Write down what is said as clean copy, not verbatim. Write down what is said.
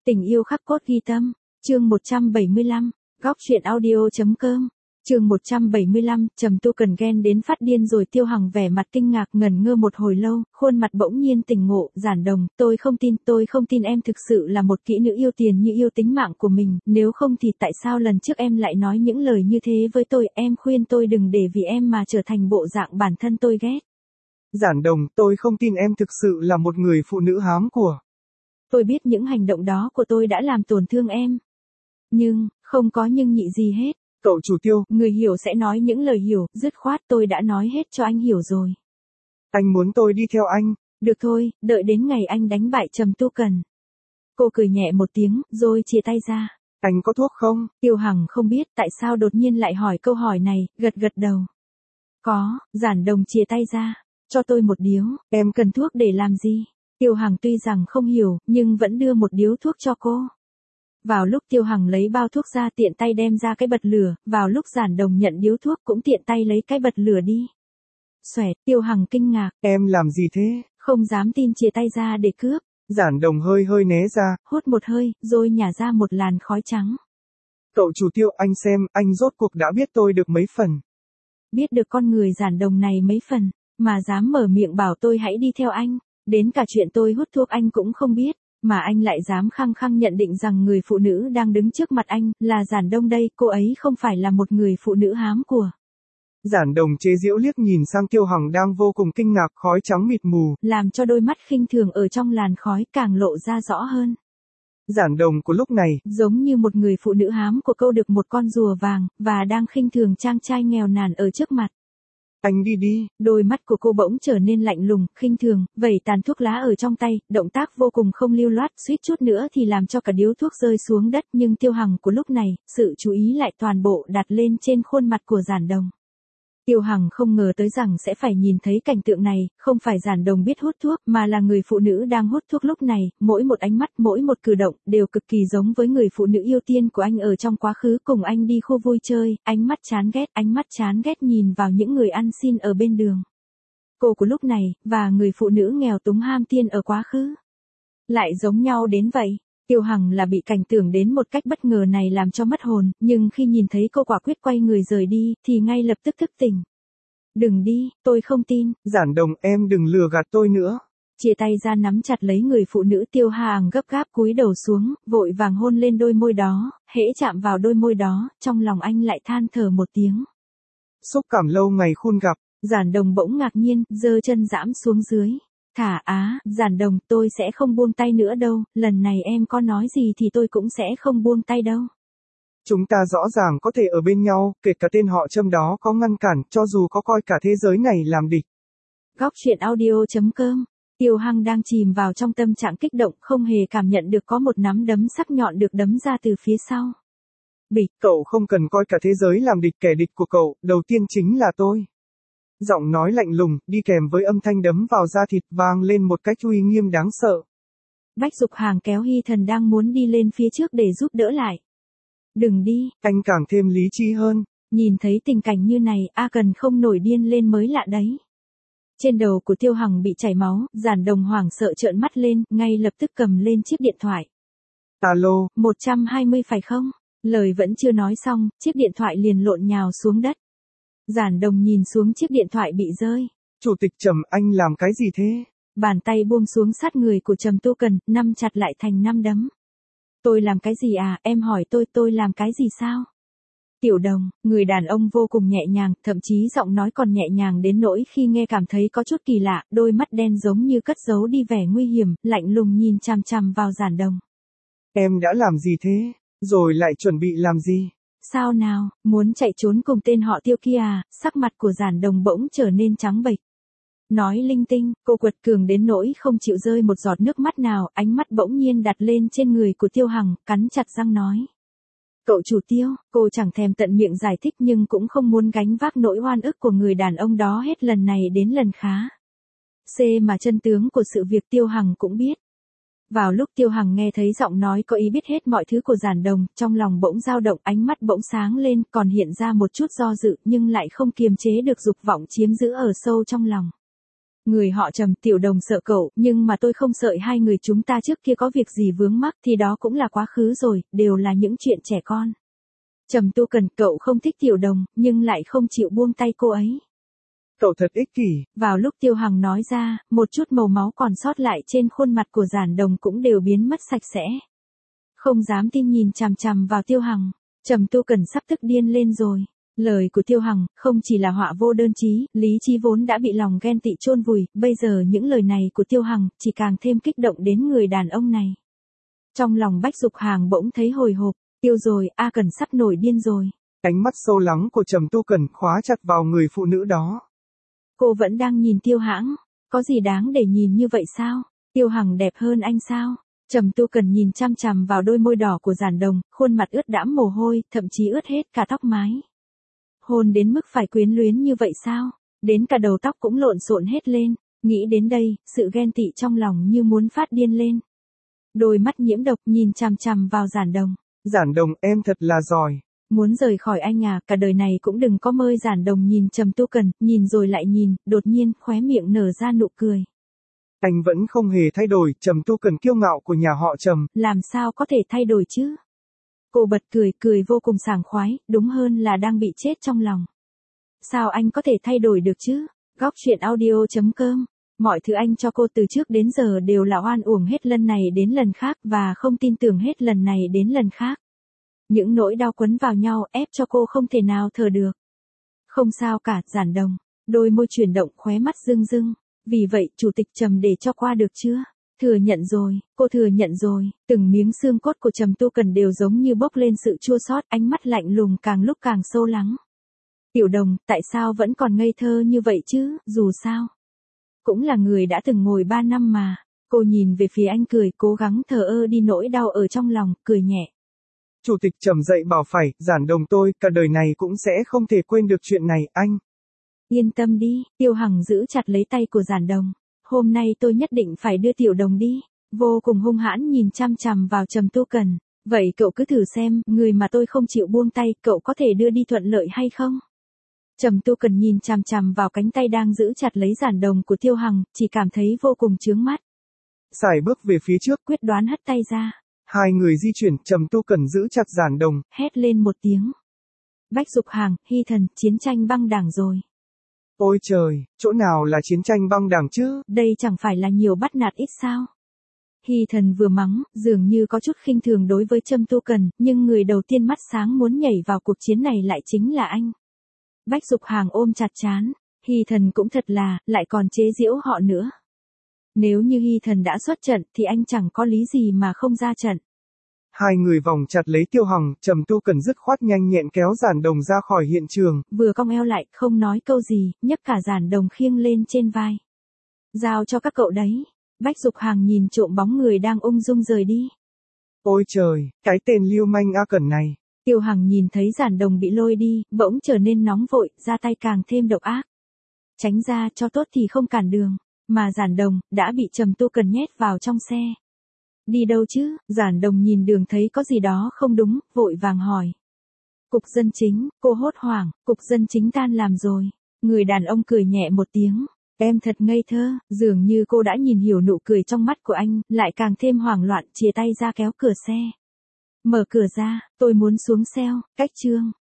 Tình yêu khắc cốt ghi tâm, chương 175, góc truyện audio.com. Chương 175, Trầm Tu Cần ghen đến phát điên rồi. Tiêu Hằng vẻ mặt kinh ngạc ngẩn ngơ một hồi lâu, khuôn mặt bỗng nhiên tỉnh ngộ. Giản Đồng, tôi không tin em thực sự là một kỹ nữ yêu tiền như yêu tính mạng của mình, nếu không thì tại sao lần trước em lại nói những lời như thế với tôi, em khuyên tôi đừng để vì em mà trở thành bộ dạng bản thân tôi ghét. Giản Đồng, tôi không tin em thực sự là một người phụ nữ hám của. Tôi biết những hành động đó của tôi đã làm tổn thương em. Nhưng, không có nhưng nhị gì hết. Cậu chủ Tiêu, Người hiểu sẽ nói những lời hiểu, dứt khoát tôi đã nói hết cho anh hiểu rồi. anh muốn tôi đi theo anh. Được thôi, đợi đến ngày anh đánh bại Trầm Tu Cần. Cô cười nhẹ một tiếng, rồi chia tay ra. Anh có thuốc không? Tiêu Hằng không biết tại sao đột nhiên lại hỏi câu hỏi này, gật đầu. Có. Giản Đồng chia tay ra. Cho tôi một điếu. Em cần thuốc để làm gì? Tiêu Hằng tuy rằng không hiểu, nhưng vẫn đưa một điếu thuốc cho cô. Vào lúc Tiêu Hằng lấy bao thuốc ra tiện tay đem ra cái bật lửa, vào lúc Giản Đồng nhận điếu thuốc cũng tiện tay lấy cái bật lửa đi. Xoẹt, Tiêu Hằng kinh ngạc. Em làm gì thế? Không dám tin chia tay ra để cướp. Giản Đồng hơi né ra. Hút một hơi, rồi nhả ra một làn khói trắng. Cậu chủ Tiêu, anh xem, anh rốt cuộc đã biết tôi được mấy phần. Biết được con người Giản Đồng này mấy phần, mà dám mở miệng bảo tôi hãy đi theo anh. Đến cả chuyện tôi hút thuốc anh cũng không biết, mà anh lại dám khăng khăng nhận định rằng người phụ nữ đang đứng trước mặt anh là Giản Đông đây, cô ấy không phải là một người phụ nữ hám của. Giản Đồng chế giễu liếc nhìn sang Tiêu Hằng đang vô cùng kinh ngạc, khói trắng mịt mù, làm cho đôi mắt khinh thường ở trong làn khói càng lộ ra rõ hơn. Giản Đồng của lúc này, giống như một người phụ nữ hám của câu được một con rùa vàng, và đang khinh thường chàng trai nghèo nàn ở trước mặt. Anh đi. Đôi mắt của cô bỗng trở nên lạnh lùng, khinh thường, vẩy tàn thuốc lá ở trong tay, động tác vô cùng không lưu loát, suýt chút nữa thì làm cho cả điếu thuốc rơi xuống đất, nhưng Tiêu Hằng của lúc này, sự chú ý lại toàn bộ đặt lên trên khuôn mặt của Giản Đồng. Tiêu Hằng không ngờ tới rằng sẽ phải nhìn thấy cảnh tượng này, không phải Giản Đồng biết hút thuốc, mà là người phụ nữ đang hút thuốc lúc này, mỗi một ánh mắt, mỗi một cử động, đều cực kỳ giống với người phụ nữ yêu tiên của anh ở trong quá khứ cùng anh đi khu vui chơi, ánh mắt chán ghét nhìn vào những người ăn xin ở bên đường. Cô của lúc này, và người phụ nữ nghèo túng ham tiên ở quá khứ, lại giống nhau đến vậy. Tiêu Hằng là bị cảnh tượng đến một cách bất ngờ này làm cho mất hồn, nhưng khi nhìn thấy cô quả quyết quay người rời đi, thì ngay lập tức thức tỉnh. Đừng đi, tôi không tin. Giản Đồng, em đừng lừa gạt tôi nữa. Chia tay ra nắm chặt lấy người phụ nữ. Tiêu Hằng gấp gáp cúi đầu xuống, vội vàng hôn lên đôi môi đó, hễ chạm vào đôi môi đó, trong lòng anh lại than thở một tiếng. Xúc cảm lâu ngày khôn gặp. Giản Đồng bỗng ngạc nhiên, giơ chân giẫm xuống dưới. Thả Giản Đồng, tôi sẽ không buông tay nữa đâu, lần này em có nói gì thì tôi cũng sẽ không buông tay đâu. Chúng ta rõ ràng có thể ở bên nhau, kể cả tên họ Trâm đó có ngăn cản, cho dù có coi cả thế giới này làm địch. Góc truyện audio.com. Tiêu Hằng đang chìm vào trong tâm trạng kích động, không hề cảm nhận được có một nắm đấm sắc nhọn được đấm ra từ phía sau. Bịch. Cậu không cần coi cả thế giới làm địch, kẻ địch của cậu, đầu tiên chính là tôi. Giọng nói lạnh lùng, đi kèm với âm thanh đấm vào da thịt vang lên một cách uy nghiêm đáng sợ. Bách Dục Hàng kéo Hy Thần đang muốn đi lên phía trước để giúp đỡ lại. Đừng đi. Anh càng thêm lý trí hơn. Nhìn thấy tình cảnh như này, Cần không nổi điên lên mới lạ đấy. Trên đầu của Tiêu Hằng bị chảy máu, Giản Đồng hoảng sợ trợn mắt lên, ngay lập tức cầm lên chiếc điện thoại. Alo, 120 phải không? Lời vẫn chưa nói xong, chiếc điện thoại liền lộn nhào xuống đất. Giản Đồng nhìn xuống chiếc điện thoại bị rơi. Chủ tịch Trầm, anh làm cái gì thế? Bàn tay buông xuống sát người của Trầm Tu Cần, nắm chặt lại thành 5 đấm. Tôi làm cái gì em hỏi tôi làm cái gì sao? Tiểu Đồng, người đàn ông vô cùng nhẹ nhàng, thậm chí giọng nói còn nhẹ nhàng đến nỗi khi nghe cảm thấy có chút kỳ lạ, đôi mắt đen giống như cất giấu đi vẻ nguy hiểm, lạnh lùng nhìn chằm chằm vào Giản Đồng. Em đã làm gì thế? Rồi lại chuẩn bị làm gì? Sao nào, muốn chạy trốn cùng tên họ Tiêu kia Sắc mặt của Giản Đồng bỗng trở nên trắng bệch. Nói linh tinh, cô quật cường đến nỗi không chịu rơi một giọt nước mắt nào, ánh mắt bỗng nhiên đặt lên trên người của Tiêu Hằng, cắn chặt răng nói. Cậu chủ Tiêu, cô chẳng thèm tận miệng giải thích nhưng cũng không muốn gánh vác nỗi oan ức của người đàn ông đó hết lần này đến lần khác. Mà chân tướng của sự việc Tiêu Hằng cũng biết. Vào lúc Tiêu Hằng nghe thấy giọng nói có ý biết hết mọi thứ của Giản Đồng, trong lòng bỗng dao động, ánh mắt bỗng sáng lên, còn hiện ra một chút do dự, nhưng lại không kiềm chế được dục vọng chiếm giữ ở sâu trong lòng. Người họ Trầm, Tiểu Đồng sợ cậu, nhưng mà tôi không sợ hai người chúng ta trước kia có việc gì vướng mắc thì đó cũng là quá khứ rồi, đều là những chuyện trẻ con. Trầm Tu Cần, cậu không thích Tiểu Đồng, nhưng lại không chịu buông tay cô ấy. Cậu thật ích kỷ. Vào lúc Tiêu Hằng nói ra, một chút màu máu còn sót lại trên khuôn mặt của Giản Đồng cũng đều biến mất sạch sẽ. Không dám tin nhìn chằm chằm vào Tiêu Hằng, Trầm Tu Cần sắp tức điên lên rồi. Lời của Tiêu Hằng không chỉ là họa vô đơn chí, lý trí vốn đã bị lòng ghen tị chôn vùi, bây giờ những lời này của Tiêu Hằng chỉ càng thêm kích động đến người đàn ông này. Trong lòng Bách Dục Hàng bỗng thấy hồi hộp, tiêu rồi, A Cần sắp nổi điên rồi. Ánh mắt sâu lắng của Trầm Tu Cần khóa chặt vào người phụ nữ đó. Cô vẫn đang nhìn Tiêu Hãng, có gì đáng để nhìn như vậy sao? Tiêu Hằng đẹp hơn anh sao? Trầm Tu Cần nhìn chăm chằm vào đôi môi đỏ của Giản Đồng, khuôn mặt ướt đẫm mồ hôi, thậm chí ướt hết cả tóc mái. Hôn đến mức phải quyến luyến như vậy sao? Đến cả đầu tóc cũng lộn xộn hết lên. Nghĩ đến đây, sự ghen tị trong lòng như muốn phát điên lên. Đôi mắt nhiễm độc nhìn chằm chằm vào Giản Đồng. Giản Đồng, em thật là giỏi. Muốn rời khỏi anh à, cả đời này cũng đừng có mơ. Giản Đồng nhìn Trầm Tu Cần, nhìn rồi lại nhìn, đột nhiên khóe miệng nở ra nụ cười. Anh vẫn không hề thay đổi, Trầm Tu Cần kiêu ngạo của nhà họ Trầm. Làm sao có thể thay đổi chứ? Cô bật cười, cười vô cùng sảng khoái, đúng hơn là đang bị chết trong lòng. Sao anh có thể thay đổi được chứ? Góc truyện audio.com. Mọi thứ anh cho cô từ trước đến giờ đều là oan uổng hết lần này đến lần khác và không tin tưởng hết lần này đến lần khác. Những nỗi đau quấn vào nhau ép cho cô không thể nào thở được. Không sao cả, Giản Đồng. Đôi môi chuyển động, khóe mắt rưng rưng. Vì vậy, Chủ tịch Trầm để cho qua được chưa? Thừa nhận rồi, cô thừa nhận rồi. Từng miếng xương cốt của Trầm Tu Cần đều giống như bốc lên sự chua xót, ánh mắt lạnh lùng càng lúc càng sâu lắng. Tiểu Đồng, tại sao vẫn còn ngây thơ như vậy chứ? Dù sao cũng là người đã từng ngồi 3 năm mà. Cô nhìn về phía anh cười, cố gắng thờ ơ đi nỗi đau ở trong lòng, cười nhẹ. Chủ tịch Trầm dạy bảo phải, Giản Đồng tôi, cả đời này cũng sẽ không thể quên được chuyện này, anh. Yên tâm đi, Tiêu Hằng giữ chặt lấy tay của Giản Đồng. Hôm nay tôi nhất định phải đưa Tiểu Đồng đi. Vô cùng hung hãn nhìn chăm chằm vào Trầm Tu Cần. Vậy cậu cứ thử xem, người mà tôi không chịu buông tay, cậu có thể đưa đi thuận lợi hay không? Trầm Tu Cần nhìn chằm chằm vào cánh tay đang giữ chặt lấy Giản Đồng của Tiêu Hằng, chỉ cảm thấy vô cùng chướng mắt. Sải bước về phía trước, quyết đoán hất tay ra. Hai người di chuyển, Trầm Tu Cần giữ chặt Giản Đồng, hét lên một tiếng. Bách Dục Hàng, Hy Thần, chiến tranh băng đảng rồi. Ôi trời, chỗ nào là chiến tranh băng đảng chứ? Đây chẳng phải là nhiều bắt nạt ít sao? Hy Thần vừa mắng, dường như có chút khinh thường đối với Trầm Tu Cần, nhưng người đầu tiên mắt sáng muốn nhảy vào cuộc chiến này lại chính là anh. Bách Dục Hàng ôm chặt trán, Hy Thần cũng thật là, lại còn chế giễu họ nữa. Nếu như Hy Thần đã xuất trận thì anh chẳng có lý gì mà không ra trận. Hai người vòng chặt lấy Tiêu Hằng, Trầm Tu Cần dứt khoát nhanh nhẹn kéo Giản Đồng ra khỏi hiện trường. Vừa cong eo lại, không nói câu gì, nhấc cả Giản Đồng khiêng lên trên vai. Giao cho các cậu đấy. Bách Dục Hàng nhìn trộm bóng người đang ung dung rời đi. Ôi trời, cái tên lưu manh A Cẩn này. Tiêu Hằng nhìn thấy Giản Đồng bị lôi đi, bỗng trở nên nóng vội, ra tay càng thêm độc ác. Tránh ra cho tốt thì không cản đường, mà Giản Đồng đã bị Trầm Tu Cần nhét vào trong xe. Đi đâu chứ? Giản Đồng nhìn đường thấy có gì đó không đúng, vội vàng hỏi. Cục dân chính, cô hốt hoảng, cục dân chính tan làm rồi. Người đàn ông cười nhẹ một tiếng. Em thật ngây thơ, dường như cô đã nhìn hiểu nụ cười trong mắt của anh, lại càng thêm hoảng loạn, chìa tay ra kéo cửa xe. Mở cửa ra, tôi muốn xuống xe, cách chương.